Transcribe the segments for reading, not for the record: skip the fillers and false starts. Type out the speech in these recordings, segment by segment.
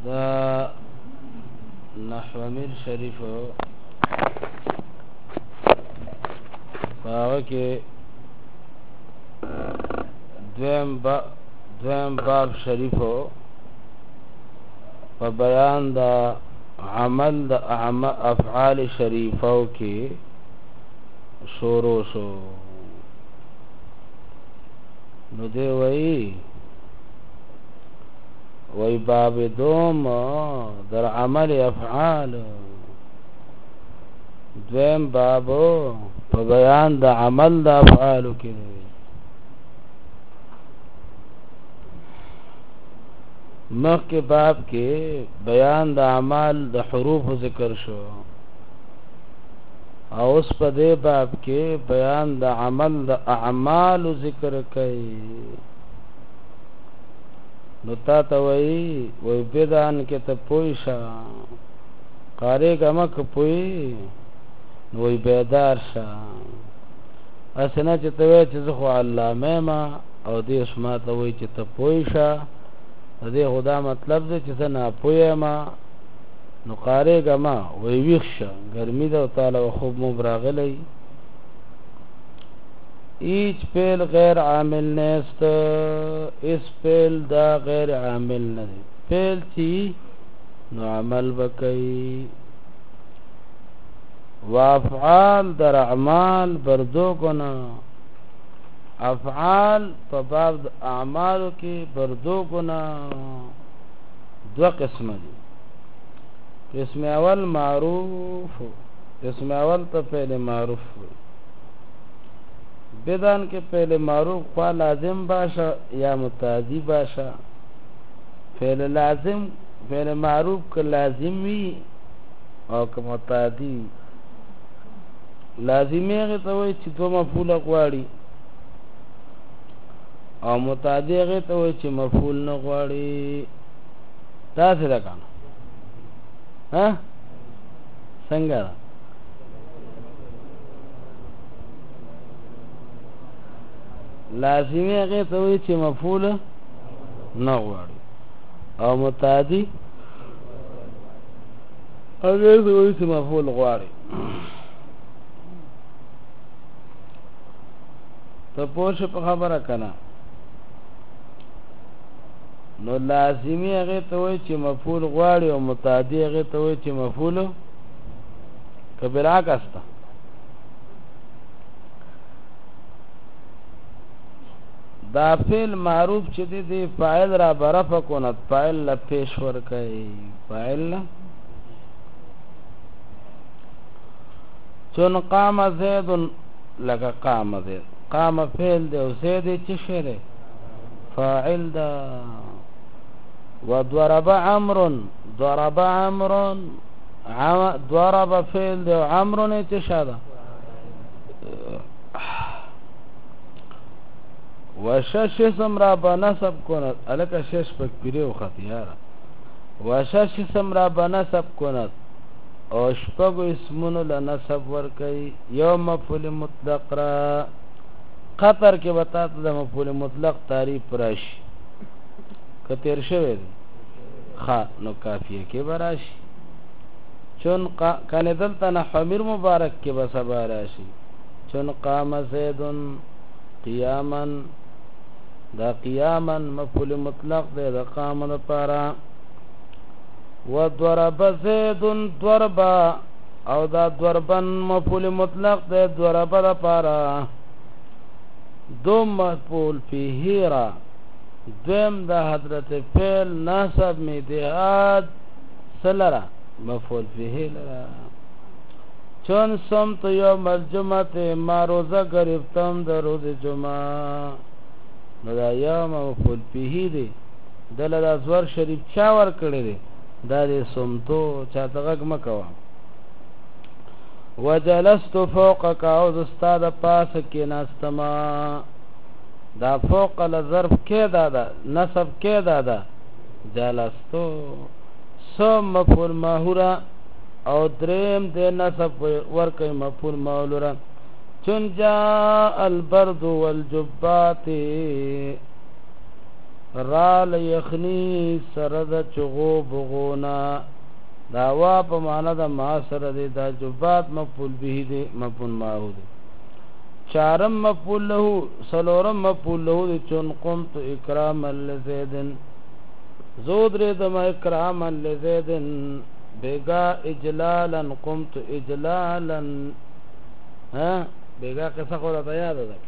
دا نحو امیر شریف هغه کې دویم باب شریف په بیان د عمل د افعال شریفو کې شروع شو. نو دی وی باب دوم در عمل افعال، دویم باب په بیان د عمل د افعالو کې دی. مخکې باب کې بیان د اعمال د حروف ذکر شو، او اوس په دې باب کې بیان د عمل د اعمال ذکر کوي. نو تا ته وی بدان کې ته پوي شه، قاری کمک پوي نو وی بیدار شه. اسنه چې ته وی چې زه خو علامه ما او دې اسما ته وی چې ته پوي شه، دې خدا مطلب دې چې زه نه پویم نو قاری کما وی ویښ شه، ګرمي ده تعالی خوب مو براغلی. ایچ پیل غیر عامل نیست، اس پیل دا غیر عامل ندی، پیل چی نو عمل بکی. وافعال در اعمال بردو کنا، افعال په باب د اعمالو کې بردو کنا. دو قسم دي، قسم اول معروف، قسم اول ته فعل معروف وي. بدان کې فعل معروف خوا لازم باشه یا متعدی باشه. فعل لازم فعل معروف که لازم وي او که متعدی. لازمی هغه ته وایي چې دو مفعول غواړي، او متعدی هغه ته وایي چې مفعول نه غواړي. تاسو دا کنه ها څنګه لازمی هغه ته وایي چې مفعول نه غواړي، او متعدی هغه ته وایي چې مفعول غواړي. ته پوه شو په خبره کنه؟ نو لازمی هغه ته وایي چې مفعول غواړي، او متعدی هغه ته وایي چې مفعول کبیره کاسته. دا فعل معروف چې دی فاعل را برفع کند، فاعل لا پیش ور کوي. فاعل چون قام زید لك قام زید، قام فعل دی او زید چې شری فاعل دا. وضرب عمرو، ضرب عمرو، ضرب فعل دی او عمرو نه چې شاده. وشش اسم را بنسب کند، الکه شش پک پیریو ختیارا. وشش اسم را بنسب کند، او شپگو اسمونو لنسب ورکی. یو مفعول مطلق را قطر کې بتا ته د مفعول مطلق تعریف راشي، کتیر شوی دی نو کافیه کې براشي. چون کنه دلته نحو امیر مبارک کې بسبا راشي. چون قام زیدن قیاما، دا قیاما مفعول مطلق دی د قام لپاره. وضرب زید ضربا، او دا ضربن مفعول مطلق دی ضرب لپاره. دوم مفعول فیه را، دویم دا حضرت فعل ناسب میدهاد سلرا مفعول فیه لرا. چون سمت یوم الجمعه، ما روزه گرفتم در روز جمعه. نو دا یوم مفعول فیه دی، دل دا زور شریف چا ور کړی دی؟ دا دی سمتو. چاته غږ مکوه. وجلست فوقك، او استاد پاس کې ناستما. دا فوق لظرف کې دادا، نصب کې دادا جلستو. سم مفعول ماهورا، او دریم دې نصب ورکې مفعول ماهورا. چون جاء البرد والجبات، را لیخنی سرد چغو بغونا دا وا په معنا د ما سره دی دا جبات مفعول به دی مفعول ماهو دی چارم مفعول له سلورم مفعول له دی چون قمت اکراما لزیدن زود ردم اکراما لزیدن بیگا اجلالا قمت اجلالا ها بیگا قصه خود تا یاد ده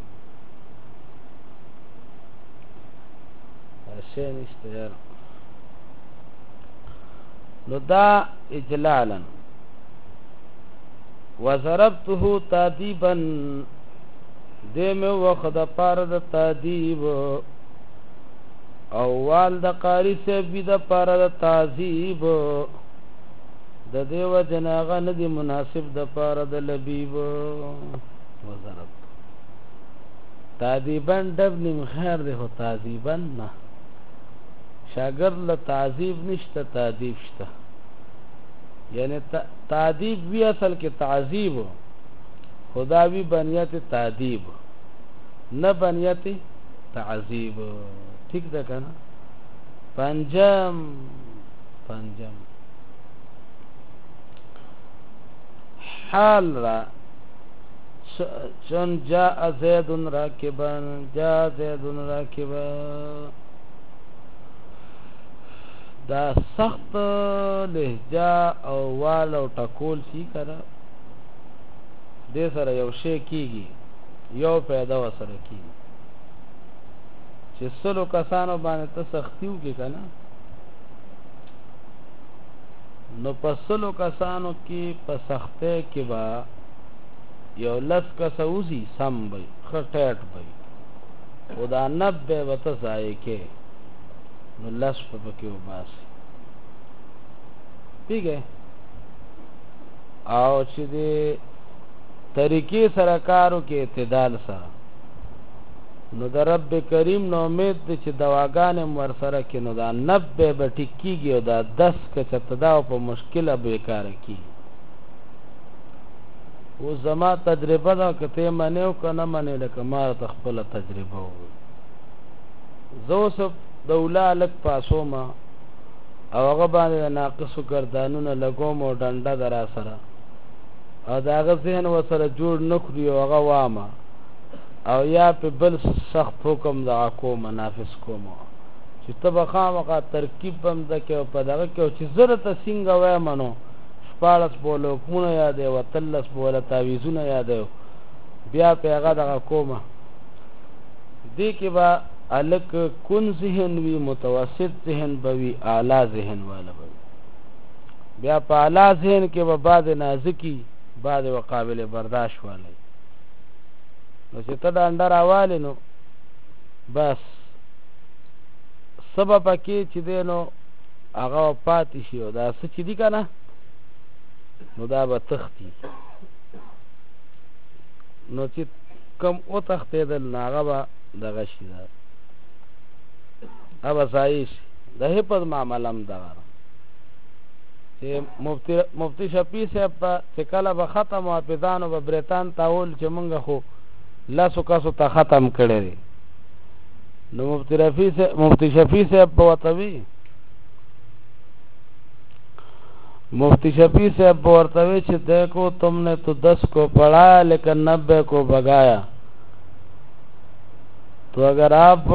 اشیاء نشته یار نو دا اجلالا وضربته تادیبا دیم وخد پارد تادیب اووال د قاری سے بی د پارد تعذیب د دیو جناغه ندی مناسب د پارد لبیب وضرب تادیبا دب نیم خیر دی خو تعذیبا نه شاگرد له تعذیب نشته تادیب شته یعنی تعذیب وی اصل کې تعذیب خدا وی بنیت تعذیب نه بنیت تعذیب ٹھیک ده کنه پنجم حال را چون جاء زید راکبا جاء زید راکبا دا سخت لهجه او وال او ټکول شي کنه دې سره یو شی کیږي یو پیدا وسره کیږي چې سلو کسانو باندې ته سختیو کې کنه نو پسلو کسانو کې په سخته کې با یو لس کسوزی سم بی خټټ بی خدا 90 وته ځای کې نو لس په پکې وباسي پیګه او چې دې طریقې سره کارو کې اعتدال سره نو د رب کریم نو امید دي چې دواګانې ور سره کې نو دا 90 به ټیکيږي او دا 10 که چتدا په مشکله به کار کی او زما تجربه دا کته منیو کنه منی لکه ما تخپل تجربه و زو سب دولا لک پاسو ما او هغه باندې ناقصو گردانونه لګوم او ډنډه درا سره او داغه ذهن وسره جوړ نکړي او هغه وامه او یا په بل سخت حکم دا کو منافس کوم چې تبه خامخا ترکیب بم دکې په دغه کې چې زره ته څنګه وای منو شپارس بوله کومه یاد او تلس بوله تعویذونه یاد بیا په هغه دغه کومه دې کې با الک کن ذهن وی متوسط ذهن بوي اعلی ذهن والا بوي بیا په اعلی ذهن کې به بعد نازکی بعد وقابل برداشت والا نو چې ته دا اندر اواله نو بس سبب کې چې دینو هغه پاتې شي او دا څه چې دی کنه نو دا به تختی نو چې کم او تختې دل هغه به دغه شي دا ابا سایش د هپد معاملم دا چې مفتی شفیع صاحب چې کله به ختم او پیدانو به بریتان تاول چې مونږ خو لاسو کاسو ته ختم کړی نو مفتی شفیع صاحب بوتوی مفتی شفیع صاحب بورتوی چې دیکھو تم نے تو 10 کو پڑھایا لیکن 90 کو بگایا تو اگر آپ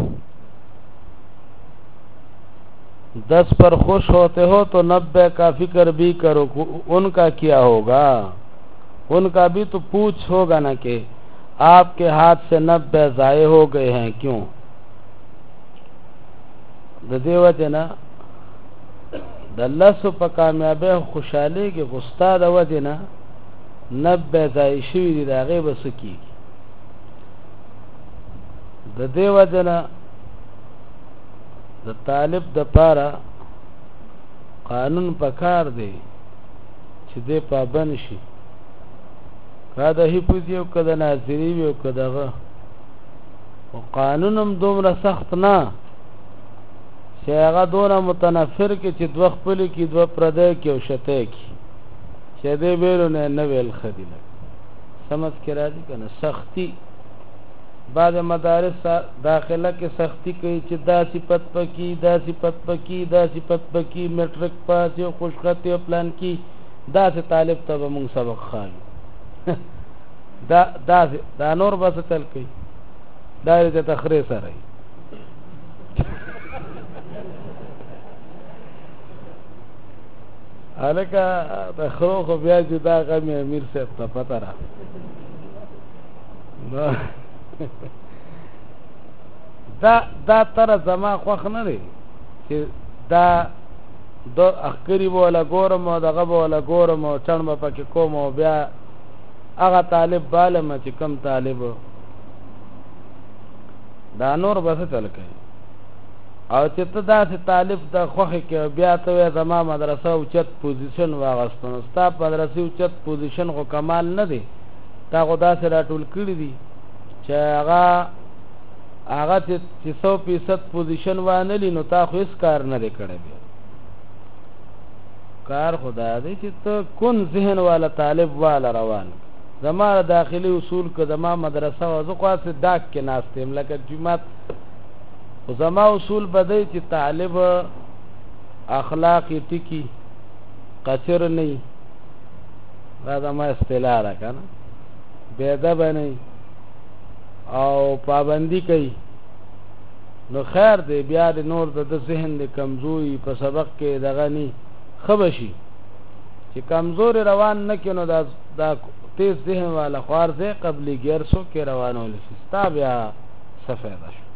10 پر خوش ہوتے ہو تو 90 کا فکر بھی کرو ان کا کیا ہوگا ان کا بھی تو پوچھ ہوگا نا کہ آپ کے ہاتھ سے 90 ضائع ہو گئے ہیں کیوں دیو جنا دلسو په کامیابی خوشحالی کې استاد وجنا 90 ضائع شوی دی داغه بس کی د دیو جنا د طالب د پاره قانون پکار دی چې دې پابند شي کاده هی پوزیو کده ناظری ویو کدهغه او قانونم دومره سخت نه چې هغه دونه متنفر کې چې دوه خپل کې دوه پردې کې او شته کې چې دې ویلو نه ویل خدیله سمجھ کې راځي کنه سختی بعض مدارس داخله کې سختی کوي چې دا صفت پکې دا صفت پکې دا صفت پکې میټرک پاس او خوشخطي او پلان کې دا سه طالب ته موږ سبق خایو دا نور بس چل کوي دا دې تخری سره الکه د خرو خو بیا چې دا غمی امیر صاحب ته پته را دا تر زما خوښ نه دی چې دا د اخکری بوله ګورم او دغه بوله ګورم او چڼ به پکې کوم او بیا هغه طالب بالم چې کم طالب دا نور بس چل کوي او چې ته داسې طالب د خوښې کې بیا ته وایې زما مدرسه اوچت پوزیشن واغستنو ستا مدرسې اوچت پوزیشن خو کمال نه دی تا خو داسې راټول کړي دي چې هغه چې 100% پوزیشن وانلی نو تا خو هېڅ کار نه دی کړی بیا کار خو دا دی چې ته کون ذهن والا طالب والا روان زما داخلي اصول که زما مدرسه و زه خو هسې ډاک کې ناست یم لکه جومات خو زما اصول بدی چې طالب اخلاقی ټکی قصر نه دا زما اصطلاح ده که نه بېادبه نه او پابندي کوي نو خیر دی بیا د نور د ذهن د کمزوري په سبق کې دغه نه ښه به شي چې کمزوري روان نه کړي نو دا تیز ذهن والا خوار دی قبلي ګیر سو کې روانولی شي ستا بیا څه فایده شو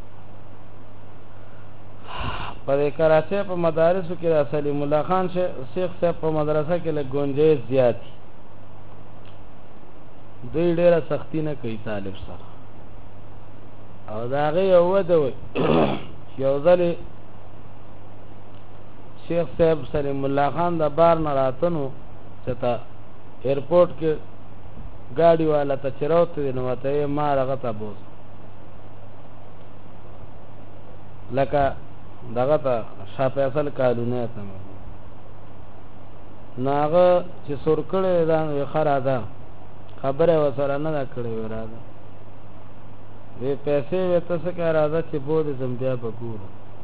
په کراچۍ په مدارسو کې د سلیم الله خان شیخ صاحب په مدرسه کې لږ گنجایش زیات دوی ډېره سختی نه کوي طالب سره او د هغې یو وده وی یو ځلې شیخ صاحب سلیم الله خان د بار نه راتنو چې ته ایرپورټ کې ګاډي والا ته چې راوتې دی نو ورته یې ما هغه ته بوز لکه دغه ته شاه فیصل کالونی ته نو هغه چې سور کړی دا نو ښه راده خبره یې ورسره نه ده کړې وی راده وی پیسې وی ته څه کوې راځه چې بودې ځم بیا به ګورو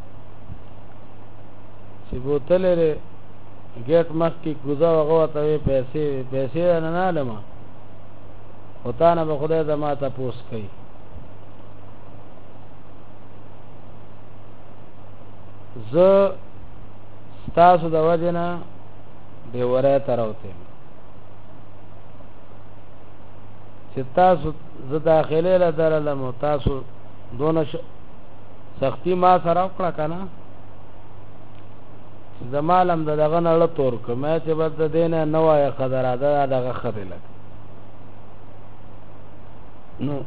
چې بوتلې دی ګیټ مخکې کوزه هغه ورته وی پیسې نه نهلمه خو تا نه به خدای زما تپوس کوي زه ستاسو د وجې نه ډیورۍ ته راوتی یم چې تاسو زه داخلې له درلم او تاسو دونه سختي ما سره وکړه که نه چې زما لم د دغه نه ړه تور کړم چې بس د دې نه نه وایه ښه ده راځه دغه ښه دی لکه نو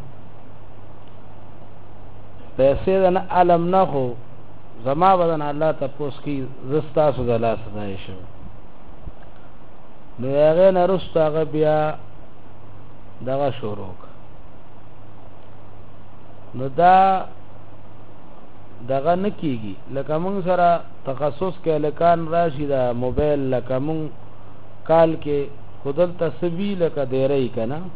پیسې د نه علم نه خو زما بدن الله تپوس کی زه ستاسو د لاسه ځای شوی نو هغې نه وروسته هغه بیا دغه شروع نو دا دغه نه کېږي لکه مونږ سره تخصص کې هلکان راشي د موبایل لکه مونږ کال کې خو دلته څه وي لکه ډېری که نه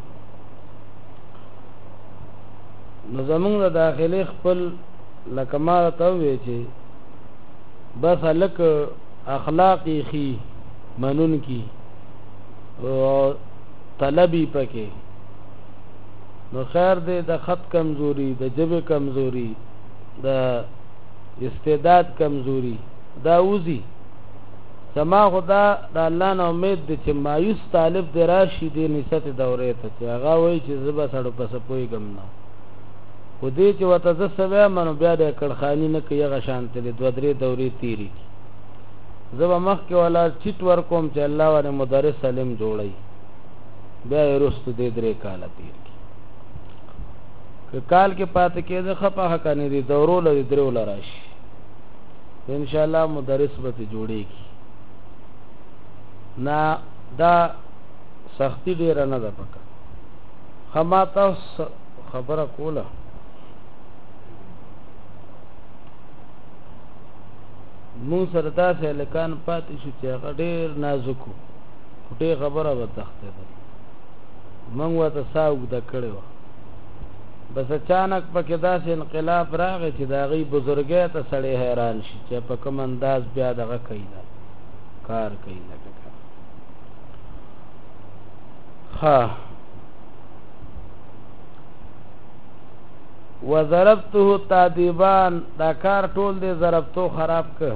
نو زمونږ د داخلي خپل لکه ما راته وویې چې بس هلک اخلاقی خي منونکي او طلبي پکې نو خیر دی د خط کمزوري د ژبې کمزوري د استعداد کمزوري دا وځي زما خو دا د الله نه امید دی چې مایوس طالب دی راشي دې نسبت دورې ته چې هغه وایي چې زه به سړو پسې پوهېږم نه خو دې چې ورته زه څه وایم نو بیا د کړخاني نه کوي هغه شانتې دی 2-3 دورې تېرې کړي زه به مخکې ولاړ چیټ ورکوم چې الله ورې مدرس سلیم جوړوي بیا یې وروسته دې 3 کاله تېر کړي که کال کې پاتې کېده ښه په حقه نه دي دورو له 3 له راشي انشاءالله مدرس به ترې جوړېږي نه دا سختی ډېره نه ده پکار ښه ما تاسو خبره کوله مونږ سره داسې هلکان پاتې شو چې هغه ډېر نازک وو خټې خبره به تښتېدل مونږ ورته ساه اوږده کړې وه بس اچانک پکې داسې انقلاب راغی چې د هغې بزرګۍ ته سړی حیران شي چې په کوم انداز بیا دغه کوي دا کار کوي لکه ها وضربته تعذيبان دا کار ټول دې ضربتو خراب ک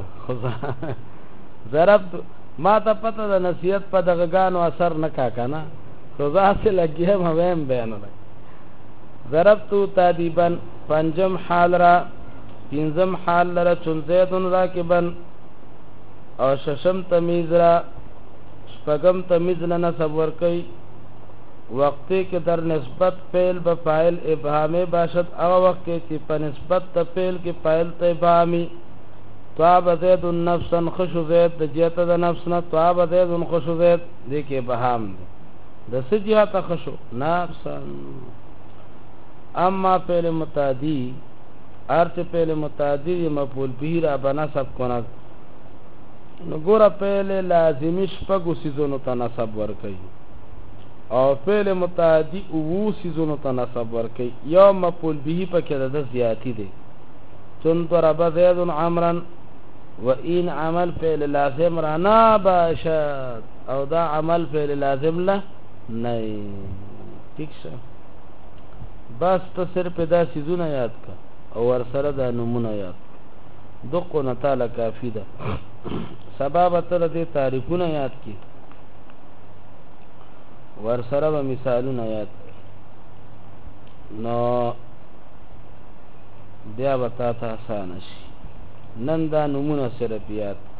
ضربت ما ته پته د نصیحت په دغه غانو اثر نه کا کنه خدا سے لګیا مې بیان نه ضربتو تعذيبان پنجم حال را پنځم حال را چون زیدن راکبن او ششم تمیز را شپږم تمیز نه نسب ور کوي وقتی که در نسبت فعل به فاعل ابهامی باشد او وقتی که په نسبت ته فعل کې فاعل ته ابهامی طاب زید النفسا خش زید د جهت د نفس نه طاب زید خش زید دې کې ابهام د سجهت خش نفسا اما فعل متعدی ارت فعل متعدی مفعول به را بنسب کند نو ګوره فعل لازمی شپږو سیزونو ته نسب ور کوي او فعل متعدی او سیزونو ته نسب ورکي یو مفعول به پکې د زیاتی دی چون ضرب زید عمرا و ان عمل فعل لازم رانا باشد او دا عمل فعل لازم له نه ٹھیک شه بس ته صرف دا سیزونه یاد کا او ور سره دا نمونه یاد دقو نتاله کافی ده سبب تر دې تعریفونه یاد کی ور سره به مثالونه یاد نو بیا به تا ته آسانه شي نن دا نمونه صرف یاد